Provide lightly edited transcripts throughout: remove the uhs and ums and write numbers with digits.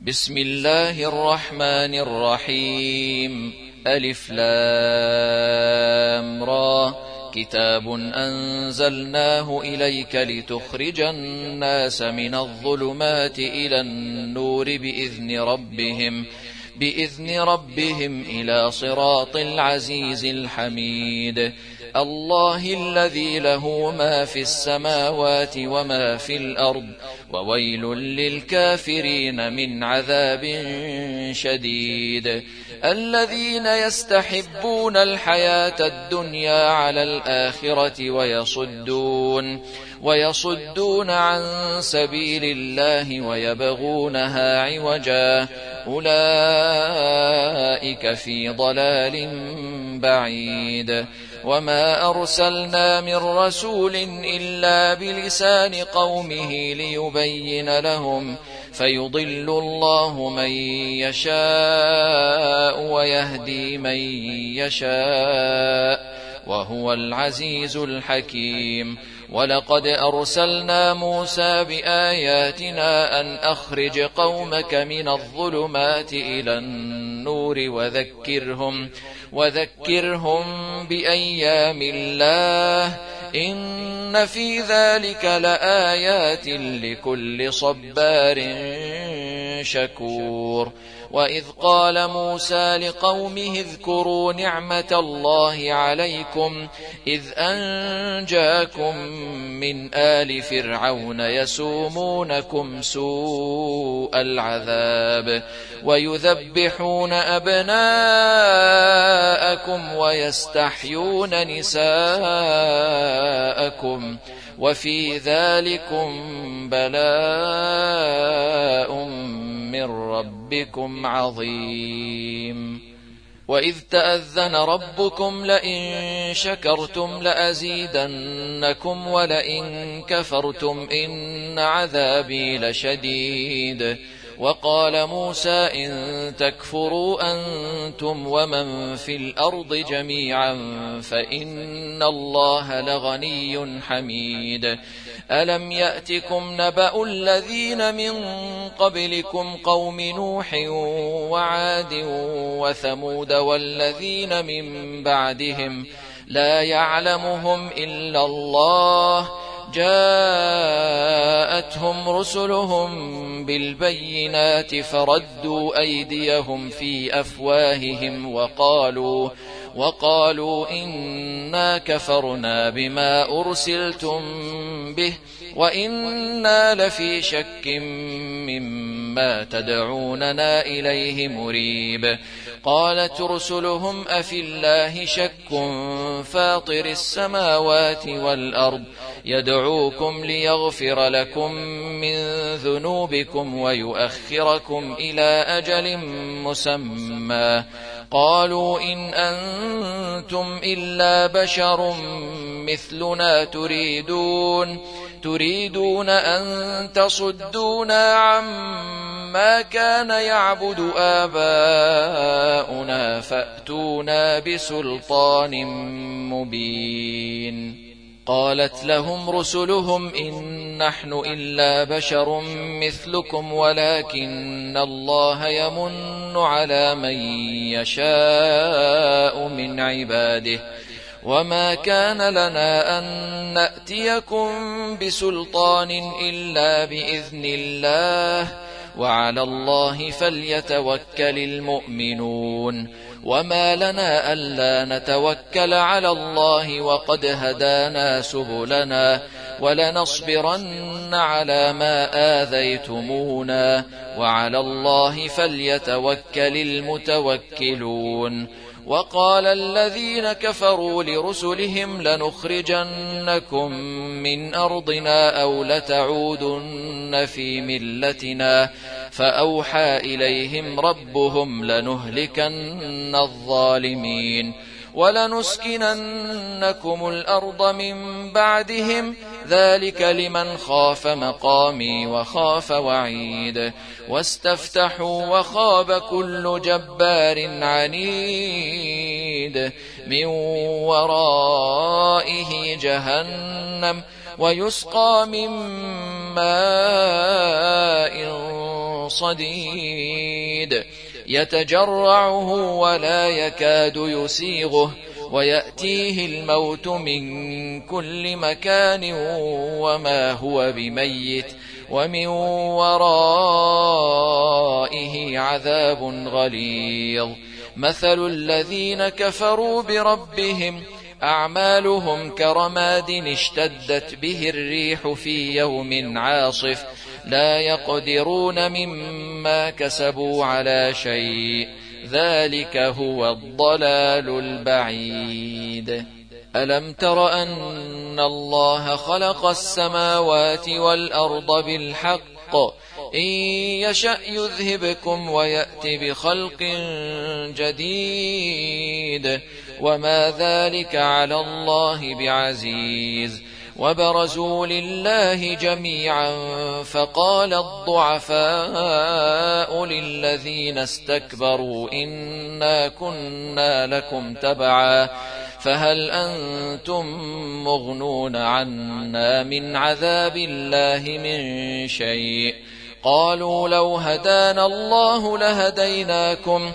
بسم الله الرحمن الرحيم. ألف لام را. كتاب أنزلناه إليك لتخرج الناس من الظلمات إلى النور بإذن ربهم إلى صراط العزيز الحميد. الله الذي له ما في السماوات وما في الأرض، وويل للكافرين من عذاب شديد. الذين يستحبون الحياة الدنيا على الآخرة ويصدون عن سبيل الله ويبغونها عوجا، أولئك في ضلال بعيد. وما أرسلنا من رسول إلا بلسان قومه ليبين لهم، فيضل الله من يشاء ويهدي من يشاء، وهو العزيز الحكيم. ولقد أرسلنا موسى بآياتنا أن أخرج قومك من الظلمات إلى النور وذكرهم بأيام الله، إن في ذلك لآيات لكل صبار شكور. وإذ قال موسى لقومه اذكروا نعمة الله عليكم إذ أنجاكم من آل فرعون يسومونكم سوء العذاب ويذبحون أبناءكم ويستحيون نساءكم، وفي ذلكم بلاء من ربكم عظيم. وإذ تأذن ربكم لئن شكرتم لأزيدنكم ولئن كفرتم إن عذابي لشديد. وقال موسى إن تكفروا أنتم ومن في الأرض جميعا فإن الله لغني حميد. ألم يأتكم نبأ الذين من قبلكم قوم نوح وعاد وثمود والذين من بعدهم لا يعلمهم إلا الله، جاءتهم رسلهم بالبينات فردوا أيديهم في أفواههم وقالوا إنا كفرنا بما أرسلتم به وإنا لفي شك مما تدعوننا إليه مريب. قالت رسلهم أفي الله شك فاطر السماوات والأرض يدعوكم ليغفر لكم من ذنوبكم ويؤخركم إلى أجل مسمى، قالوا إن أنتم إلا بشر مثلنا تريدون أن تصدونا عما كان يعبد آباؤنا فأتونا بسلطان مبين. قالت لهم رسلهم إن نحن إلا بشر مثلكم ولكن الله يمن على من يشاء من عباده، وما كان لنا أن نأتيكم بسلطان إلا بإذن الله، وعلى الله فليتوكل المؤمنون. وما لنا ألا نتوكل على الله وقد هدانا سبلنا ولنصبرن على ما آذيتمونا، وعلى الله فليتوكل المتوكلون. وقال الذين كفروا لرسلهم لنخرجنكم من أرضنا أو لتعودن في ملتنا، فأوحى إليهم ربهم لنهلكن الظالمين ولنسكننكم الأرض من بعدهم، ذلك لمن خاف مقامي وخاف وعيد. واستفتحوا وخاب كل جبار عنيد من ورائه جهنم ويسقى من ماء صديد يتجرعه ولا يكاد يسيغه ويأتيه الموت من كل مكان وما هو بميت ومن ورائه عذاب غليظ مثل الذين كفروا بربهم أعمالهم كرماد اشتدت به الريح في يوم عاصف لا يقدرون مما كسبوا على شيء ذلك هو الضلال البعيد ألم تر أن الله خلق السماوات والأرض بالحق إن يشأ يذهبكم ويأت بخلق جديد وما ذلك على الله بعزيز وبرزوا لله جميعا فقال الضعفاء للذين استكبروا إنا كنا لكم تبعا فهل أنتم مغنون عنا من عذاب الله من شيء قالوا لو هدانا الله لهديناكم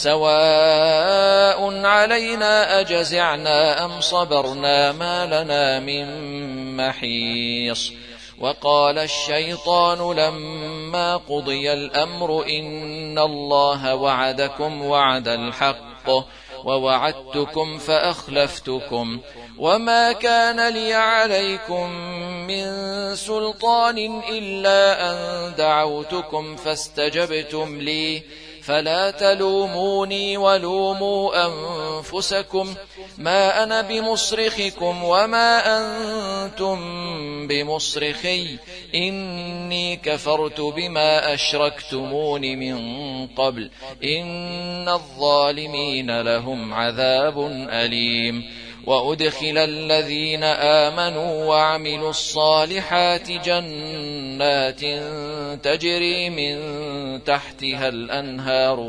سواء علينا أجزعنا أم صبرنا ما لنا من محيص وقال الشيطان لما قضي الأمر إن الله وعدكم وعد الحق ووعدتكم فأخلفتكم وما كان لي عليكم من سلطان إلا أن دعوتكم فاستجبتم لي فلا تلوموني ولوموا أنفسكم ما أنا بمصرخكم وما أنتم بمصرخي إني كفرت بما أشركتمون من قبل إن الظالمين لهم عذاب أليم وأدخل الذين آمنوا وعملوا الصالحات جنات تجري من تحتها الأنهار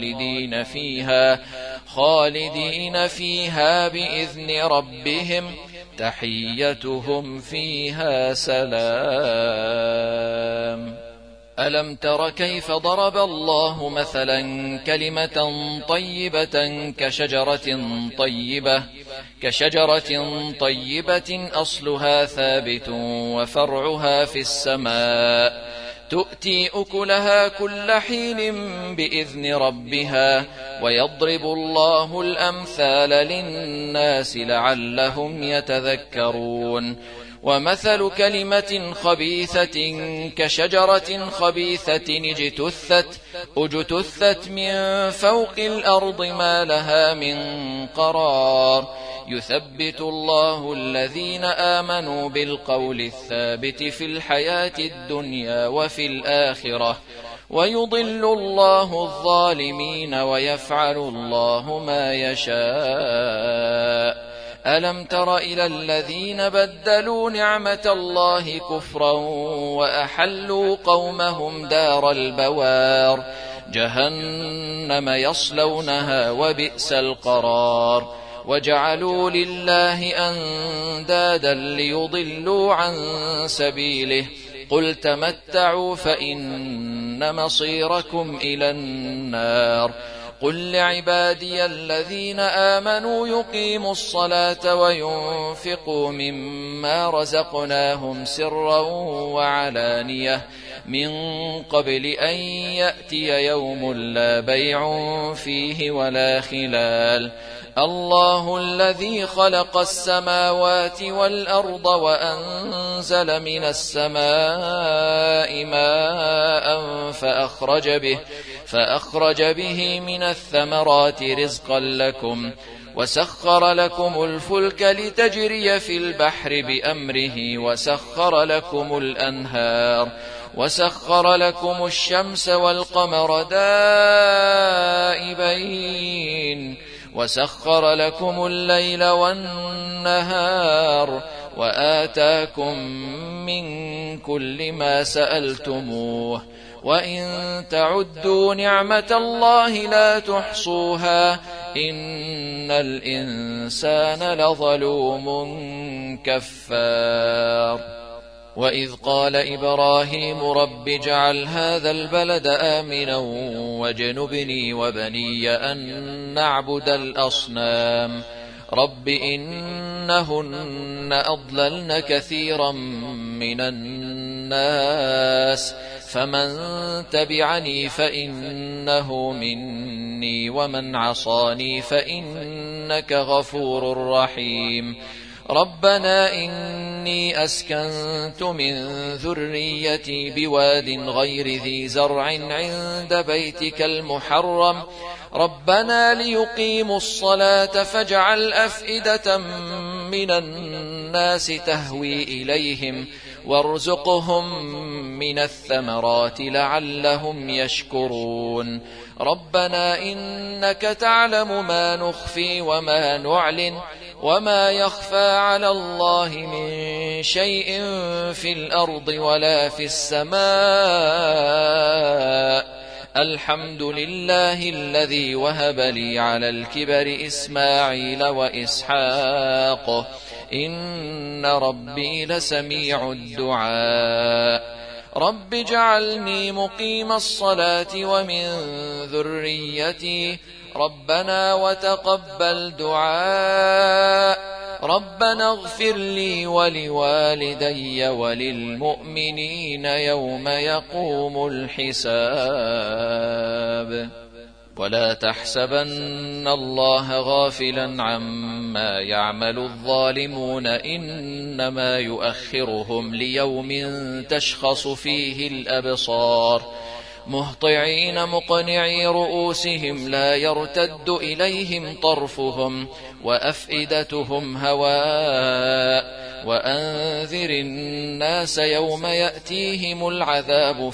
خالدين فيها بإذن ربهم تحيتهم فيها سلام ألم تر كيف ضرب الله مثلا كلمة طيبة كشجرة طيبة أصلها ثابت وفرعها في السماء تؤتي أكلها كل حين بإذن ربها ويضرب الله الأمثال للناس لعلهم يتذكرون ومثل كلمة خبيثة كشجرة خبيثة اجتثت من فوق الأرض ما لها من قرار يثبت الله الذين آمنوا بالقول الثابت في الحياة الدنيا وفي الآخرة ويضل الله الظالمين ويفعل الله ما يشاء ألم تر إلى الذين بدلوا نعمة الله كفرا وأحلوا قومهم دار البوار جهنم يصلونها وبئس القرار وجعلوا لله أندادا ليضلوا عن سبيله قل تمتعوا فإن مصيركم إلى النار قل لعبادي الذين آمنوا يقيموا الصلاة وينفقوا مما رزقناهم سرا وعلانية من قبل أن يأتي يوم لا بيع فيه ولا خلال الله الذي خلق السماوات والأرض وأنزل من السماء ماء فأخرج به من الثمرات رزقا لكم وسخر لكم الفلك لتجري في البحر بأمره وسخر لكم الأنهار وسخر لكم الشمس والقمر دائبين وسخر لكم الليل والنهار وآتاكم من كل ما سألتموه وإن تعدوا نعمة الله لا تحصوها إن الإنسان لظلوم كفار وإذ قال إبراهيم رب اجعل هذا البلد آمنا واجنبني وبني أن نعبد الأصنام رب إنهن أضللن كثيرا من الناس فمن تبعني فإنه مني ومن عصاني فإنك غفور رحيم ربنا إني أسكنت من ذريتي بواد غير ذي زرع عند بيتك المحرم ربنا ليقيموا الصلاة فاجعل أفئدة من الناس تهوي إليهم وارزقهم من الثمرات لعلهم يشكرون ربنا إنك تعلم ما نخفي وما نعلن وما يخفى على الله من شيء في الأرض ولا في السماء الحمد لله الذي وهب لي على الكبر إسماعيل وإسحاق إن ربي لسميع الدعاء رب اجعلني مقيم الصلاة ومن ذريتي ربنا وتقبل دعاء ربنا اغفر لي ولوالدي وللمؤمنين يوم يقوم الحساب ولا تحسبن الله غافلا عما يعمل الظالمون إنما يؤخرهم ليوم تشخص فيه الأبصار مهطعين مقنعي رؤوسهم لا يرتد إليهم طرفهم وأفئدتهم هواء وأنذر الناس يوم يأتيهم العذاب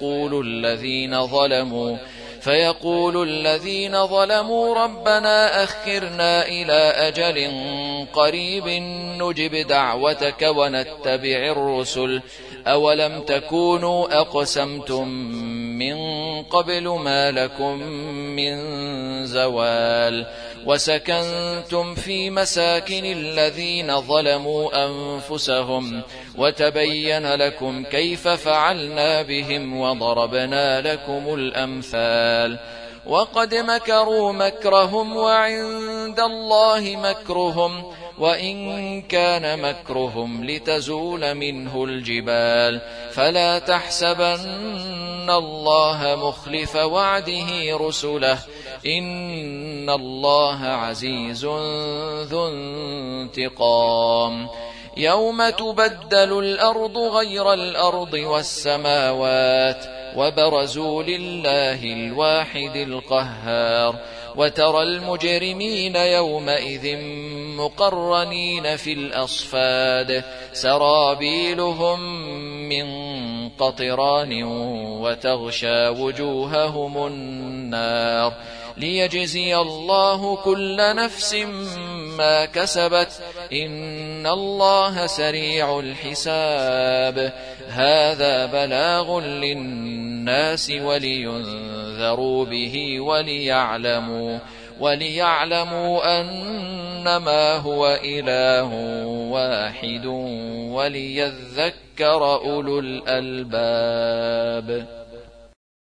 فيقول الذين ظلموا ربنا أخرنا إلى أجل قريب نجب دعوتك ونتبع الرسل أولم تكونوا أقسمتم من قبل ما لكم من زوال وسكنتم في مساكن الذين ظلموا أنفسهم وتبين لكم كيف فعلنا بهم وضربنا لكم الأمثال وقد مكروا مكرهم وعند الله مكرهم وإن كان مكرهم لتزول منه الجبال فلا تحسبن الله مخلف وعده رسله إن الله عزيز ذو انتقام يوم تبدل الأرض غير الأرض والسماوات وبرزوا لله الواحد القهار وترى المجرمين يومئذ مقرنين في الأصفاد سرابيلهم من قطران وتغشى وجوههم النار ليجزي الله كل نفس ما كسبت إن الله سريع الحساب هذا بلاغ للناس ولينذروا به وليعلموا أنما هو إله واحد وليذكر أولو الألباب.